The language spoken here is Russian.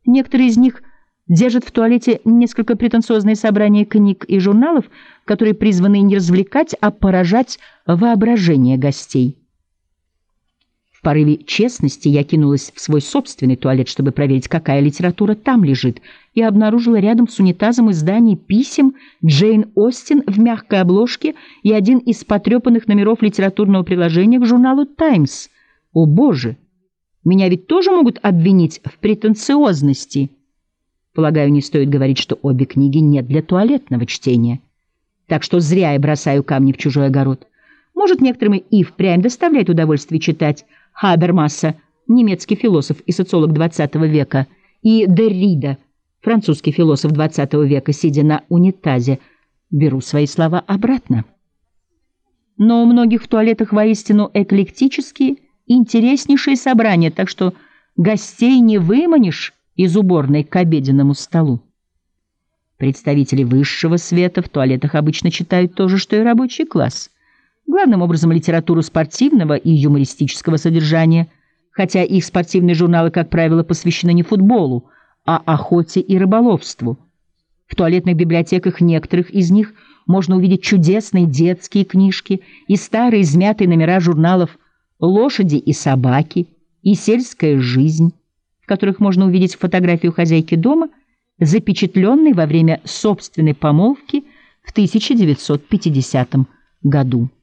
Некоторые из них держат в туалете несколько претенциозные собрания книг и журналов, которые призваны не развлекать, а поражать воображение гостей. В порыве честности я кинулась в свой собственный туалет, чтобы проверить, какая литература там лежит, и обнаружила рядом с унитазом издание писем Джейн Остин в мягкой обложке и один из потрепанных номеров литературного приложения к журналу «Таймс». О, Боже! Меня ведь тоже могут обвинить в претенциозности. Полагаю, не стоит говорить, что обе книги не для туалетного чтения. Так что зря я бросаю камни в чужой огород. Может, некоторым и впрямь доставляет удовольствие читать Хабермаса, немецкий философ и социолог XX века, и Деррида, французский философ XX века, сидя на унитазе. Беру свои слова обратно. Но у многих в туалетах воистину эклектические, интереснейшие собрания, так что гостей не выманишь из уборной к обеденному столу. Представители высшего света в туалетах обычно читают то же, что и рабочий класс. Главным образом литературу спортивного и юмористического содержания, хотя их спортивные журналы, как правило, посвящены не футболу, а охоте и рыболовству. В туалетных библиотеках некоторых из них можно увидеть чудесные детские книжки и старые измятые номера журналов «Лошади и собаки» и «Сельская жизнь», в которых можно увидеть фотографию хозяйки дома, запечатленной во время собственной помолвки в 1950 году.